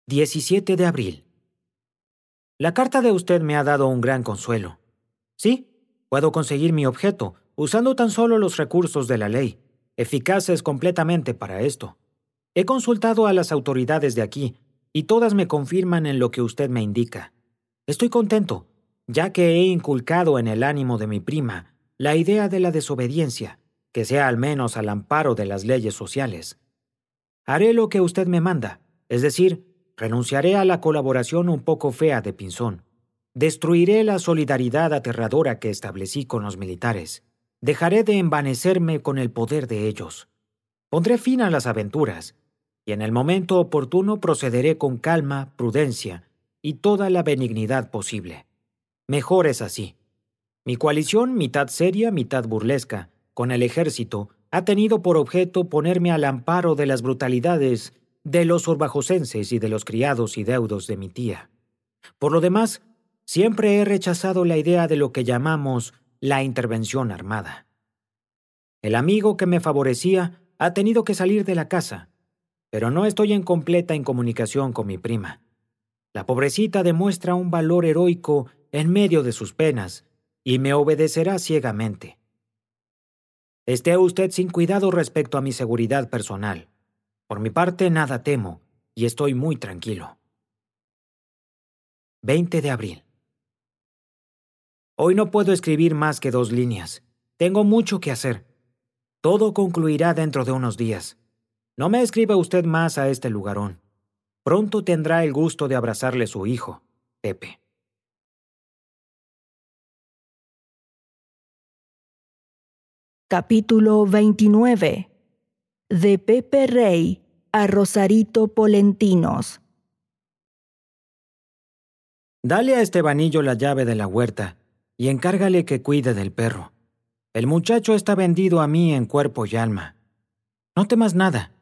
17 de abril. La carta de usted me ha dado un gran consuelo. Sí, puedo conseguir mi objeto, usando tan solo los recursos de la ley, eficaces completamente para esto. He consultado a las autoridades de aquí, y todas me confirman en lo que usted me indica. Estoy contento, ya que he inculcado en el ánimo de mi prima la idea de la desobediencia, que sea al menos al amparo de las leyes sociales. Haré lo que usted me manda, es decir, renunciaré a la colaboración un poco fea de Pinzón. Destruiré la solidaridad aterradora que establecí con los militares. Dejaré de envanecerme con el poder de ellos. Pondré fin a las aventuras, y en el momento oportuno procederé con calma, prudencia y toda la benignidad posible. Mejor es así. Mi coalición, mitad seria, mitad burlesca, con el ejército, ha tenido por objeto ponerme al amparo de las brutalidades de los orbajosenses y de los criados y deudos de mi tía. Por lo demás, siempre he rechazado la idea de lo que llamamos la intervención armada. El amigo que me favorecía ha tenido que salir de la casa, pero no estoy en completa incomunicación con mi prima. La pobrecita demuestra un valor heroico en medio de sus penas y me obedecerá ciegamente. Esté usted sin cuidado respecto a mi seguridad personal. Por mi parte, nada temo y estoy muy tranquilo. 20 de abril. Hoy no puedo escribir más que 2 líneas. Tengo mucho que hacer. Todo concluirá dentro de unos días. No me escriba usted más a este lugarón. Pronto tendrá el gusto de abrazarle su hijo, Pepe. Capítulo 29. De Pepe Rey a Rosarito Polentinos. Dale a Estebanillo la llave de la huerta y encárgale que cuide del perro. El muchacho está vendido a mí en cuerpo y alma. No temas nada.